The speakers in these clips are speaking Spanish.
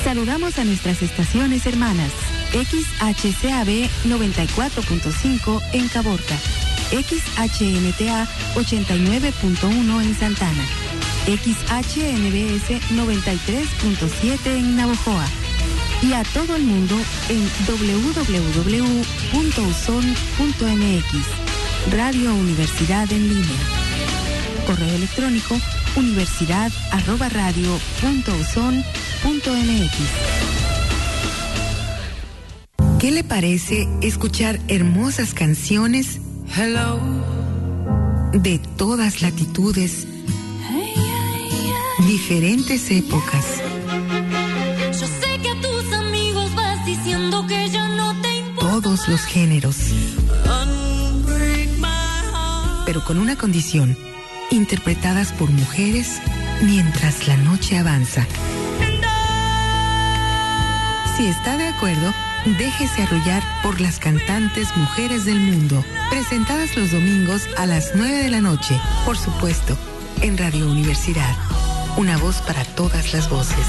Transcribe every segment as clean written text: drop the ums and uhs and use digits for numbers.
Saludamos a nuestras estaciones hermanas. XHCAB 94.5 en Caborca, XHNTA 89.1 en Santana, XHNBS 93.7 en Navojoa y a todo el mundo en www.uson.mx. Radio Universidad en línea. Correo electrónico universidad@radio.uson.mx. ¿Qué le parece escuchar hermosas canciones de todas latitudes, diferentes épocas? Yo sé que a tus amigos vas diciendo que ya no te importa. Todos los géneros. Pero con una condición, interpretadas por mujeres mientras la noche avanza. Si está de acuerdo, déjese arrullar por las cantantes mujeres del mundo, presentadas los domingos a las 9 de la noche, por supuesto, en Radio Universidad. Una voz para todas las voces.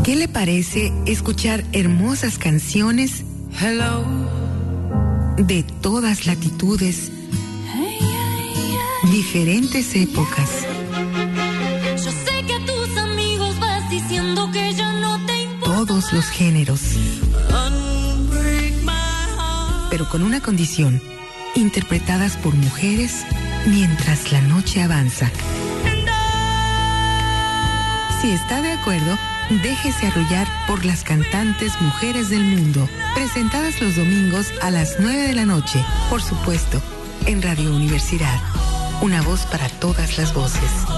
¿Qué le parece escuchar hermosas canciones de todas latitudes, diferentes épocas? Yo sé que a tus amigos vas diciendo que ya no te importa. Todos los géneros. Pero con una condición, interpretadas por mujeres mientras la noche avanza. Si está de acuerdo, déjese arrullar por las cantantes mujeres del mundo, presentadas los domingos a las 9 de la noche, por supuesto, en Radio Universidad. Una voz para todas las voces.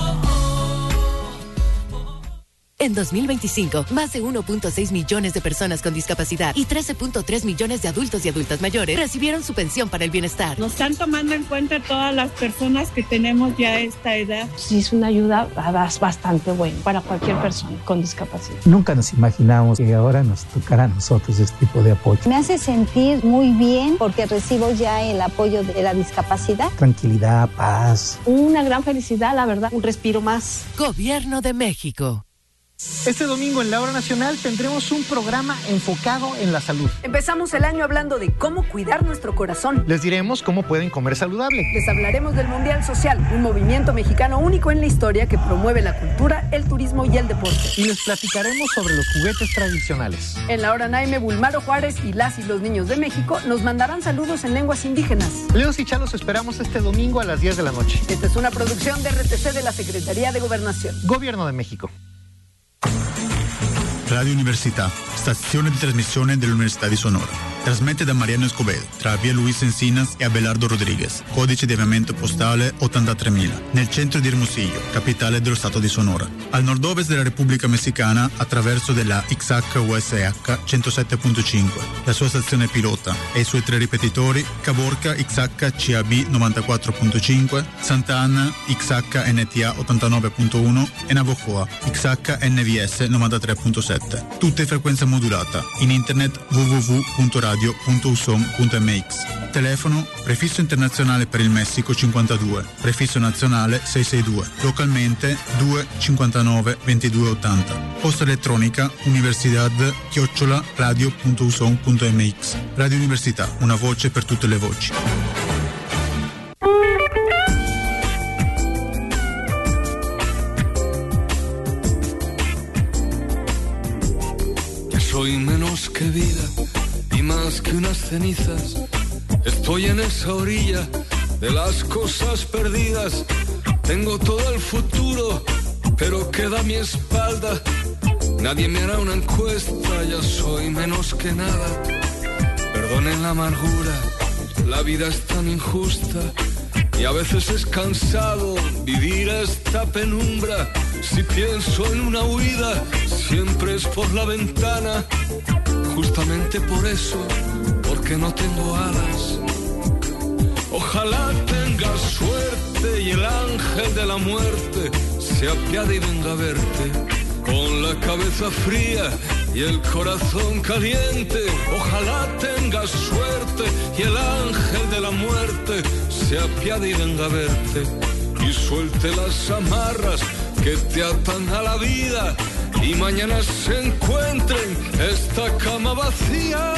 En 2025, más de 1.6 millones de personas con discapacidad y 13.3 millones de adultos y adultas mayores recibieron su pensión para el bienestar. Nos están tomando en cuenta todas las personas que tenemos ya esta edad. Sí, es una ayuda bastante buena para cualquier persona con discapacidad. Nunca nos imaginamos que ahora nos tocará a nosotros este tipo de apoyo. Me hace sentir muy bien porque recibo ya el apoyo de la discapacidad. Tranquilidad, paz. Una gran felicidad, la verdad, un respiro más. Gobierno de México. Este domingo en la Hora Nacional tendremos un programa enfocado en la salud. Empezamos el año hablando de cómo cuidar nuestro corazón. Les diremos cómo pueden comer saludable. Les hablaremos del Mundial Social, un movimiento mexicano único en la historia que promueve la cultura, el turismo y el deporte. Y les platicaremos sobre los juguetes tradicionales. En la Hora Naime, Bulmaro Juárez y las y los niños de México nos mandarán saludos en lenguas indígenas. Leos y Chalos esperamos este domingo a las 10 de la noche. Esta es una producción de RTC de la Secretaría de Gobernación. Gobierno de México. Radio Università, stazione di trasmissione dell'Università di Sonora. Trasmette da Mariano Escobedo, tra via Luis Encinas e Abelardo Rodriguez, codice di avviamento postale 83.000, nel centro di Hermosillo, capitale dello Stato di Sonora. Al nord-ovest della Repubblica Messicana, attraverso della XH-USH 107.5, la sua stazione pilota e i suoi 3 ripetitori, Caborca XH-CAB 94.5, Santa Ana XH-NTA 89.1 e Navojoa XH-NVS 93.7. Tutte frequenza modulata. In internet www.radio.usom.mx. Telefono prefisso internazionale per il Messico 52, prefisso nazionale 662, localmente 259 2280. Posta elettronica universidad@radio.usom.mx. Radio Università, una voce per tutte le voci. Soy menos que vida y más que unas cenizas. Estoy en esa orilla de las cosas perdidas. Tengo todo el futuro, pero queda mi espalda. Nadie me hará una encuesta, ya soy menos que nada. Perdonen la amargura, la vida es tan injusta. Y a veces es cansado vivir esta penumbra. Si pienso en una huida, siempre es por la ventana. Justamente por eso, porque no tengo alas. Ojalá tengas suerte y el ángel de la muerte se apiade y venga a verte. Con la cabeza fría y el corazón caliente. Ojalá tengas suerte y el ángel de la muerte se apiade y venga a verte. Y suelte las amarras que te atan a la vida. Y mañana se encuentren esta cama vacía.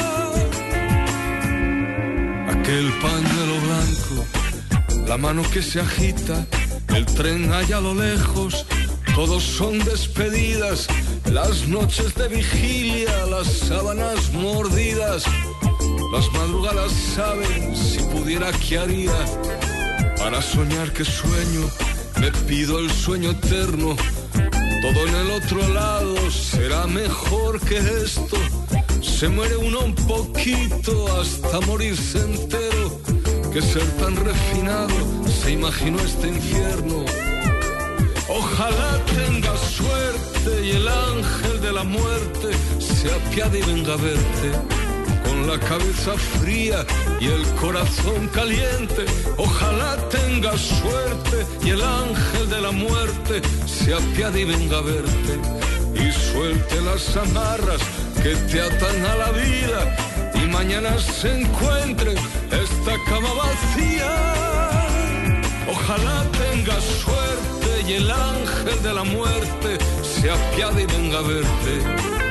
Aquel pañuelo blanco, la mano que se agita, el tren allá a lo lejos. Todos son despedidas, las noches de vigilia, las sábanas mordidas. Las madrugadas saben, si pudiera qué haría. Para soñar que sueño, me pido el sueño eterno. Todo en el otro lado será mejor que esto. Se muere uno un poquito hasta morirse entero. Que ser tan refinado se imaginó este infierno. Ojalá tengas suerte y el ángel de la muerte se apiade y venga a verte. Con la cabeza fría y el corazón caliente. Ojalá tengas suerte y el ángel de la muerte se apiade y venga a verte. Y suelte las amarras que te atan a la vida. Y mañana se encuentren esta cama vacía. Ojalá tengas suerte y el ángel de la muerte se apiade y venga a verte.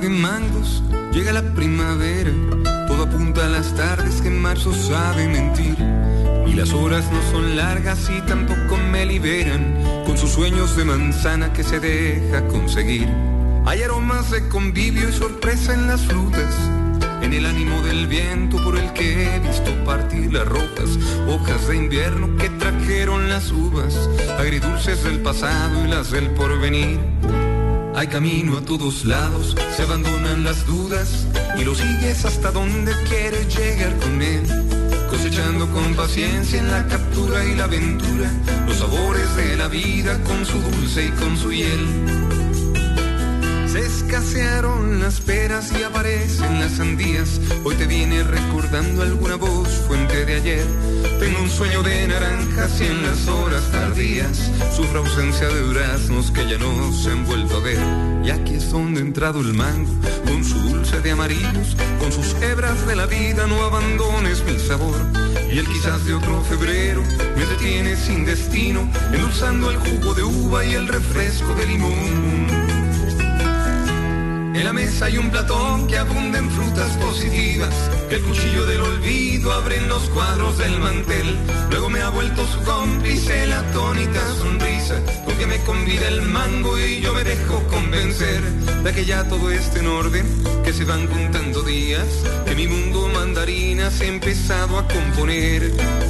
de mangos, llega la primavera. Todo apunta a las tardes que en marzo sabe mentir. Y las horas no son largas y tampoco me liberan con sus sueños de manzana que se deja conseguir. Hay aromas de convivio y sorpresa en las frutas, en el ánimo del viento por el que he visto partir las rojas hojas de invierno que trajeron las uvas, agridulces del pasado y las del porvenir. Hay camino a todos lados, se abandonan las dudas y lo sigues hasta donde quieres llegar con él, cosechando con paciencia en la captura y la aventura los sabores de la vida con su dulce y con su hiel. Se escasearon las peras y aparecen las sandías. Hoy te viene recordando alguna voz, fuente de ayer. Tengo un sueño de naranjas y en las horas tardías sufro ausencia de duraznos que ya no se han vuelto a ver. Y aquí es donde ha entrado el mango, con su dulce de amarillos, con sus hebras de la vida. No abandones mi sabor. Y el quizás de otro febrero me detiene sin destino, endulzando el jugo de uva y el refresco de limón. En la mesa hay un platón que abunda en frutas positivas, que el cuchillo del olvido abre en los cuadros del mantel. Luego me ha vuelto su cómplice la atónita sonrisa con que me convida el mango y yo me dejo convencer de que ya todo está en orden, que se van contando días, que mi mundo mandarina se ha empezado a componer.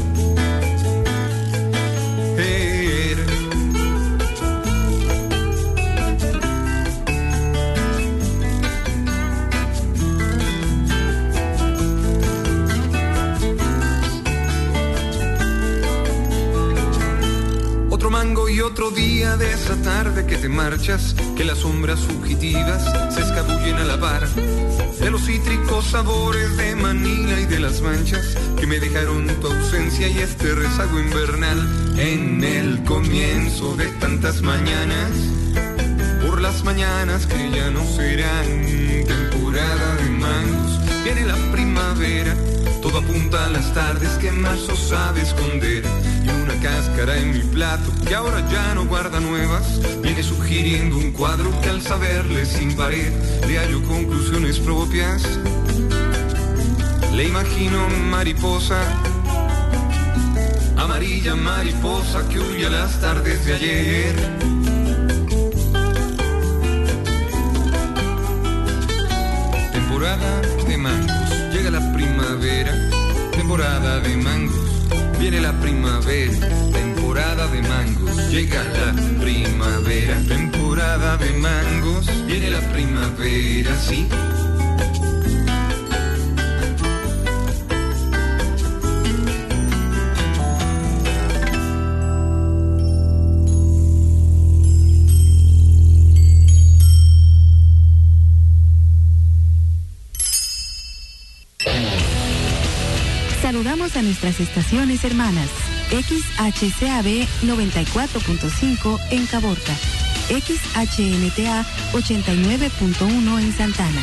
Mango y otro día de esa tarde que te marchas, que las sombras fugitivas se escabullen a la par de los cítricos sabores de Manila y de las manchas que me dejaron tu ausencia y este rezago invernal. En el comienzo de tantas mañanas, por las mañanas que ya no serán temporada de mangos, viene la primavera. Todo apunta a las tardes que en marzo sabe esconder. Y una cáscara en mi plato que ahora ya no guarda nuevas viene sugiriendo un cuadro que al saberle sin pared le hallo conclusiones propias. Le imagino mariposa, amarilla mariposa que huye a las tardes de ayer. Temporada de mangos, llega la primavera. Temporada de mangos, viene la primavera. Temporada de mangos, llega la primavera. Temporada de mangos, viene la primavera, sí. Saludamos a nuestras estaciones hermanas. XHCAB 94.5 en Caborca, XHNTA 89.1 en Santana,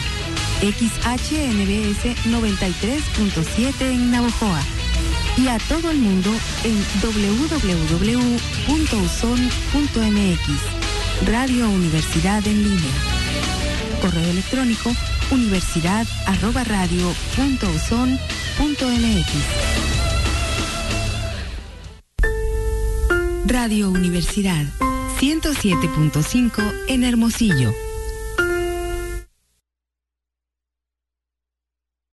XHNBS 93.7 en Navojoa y a todo el mundo en www.uson.mx. Radio Universidad en línea. Correo electrónico universidad@radio.uson.mx. Radio Universidad 107.5 en Hermosillo.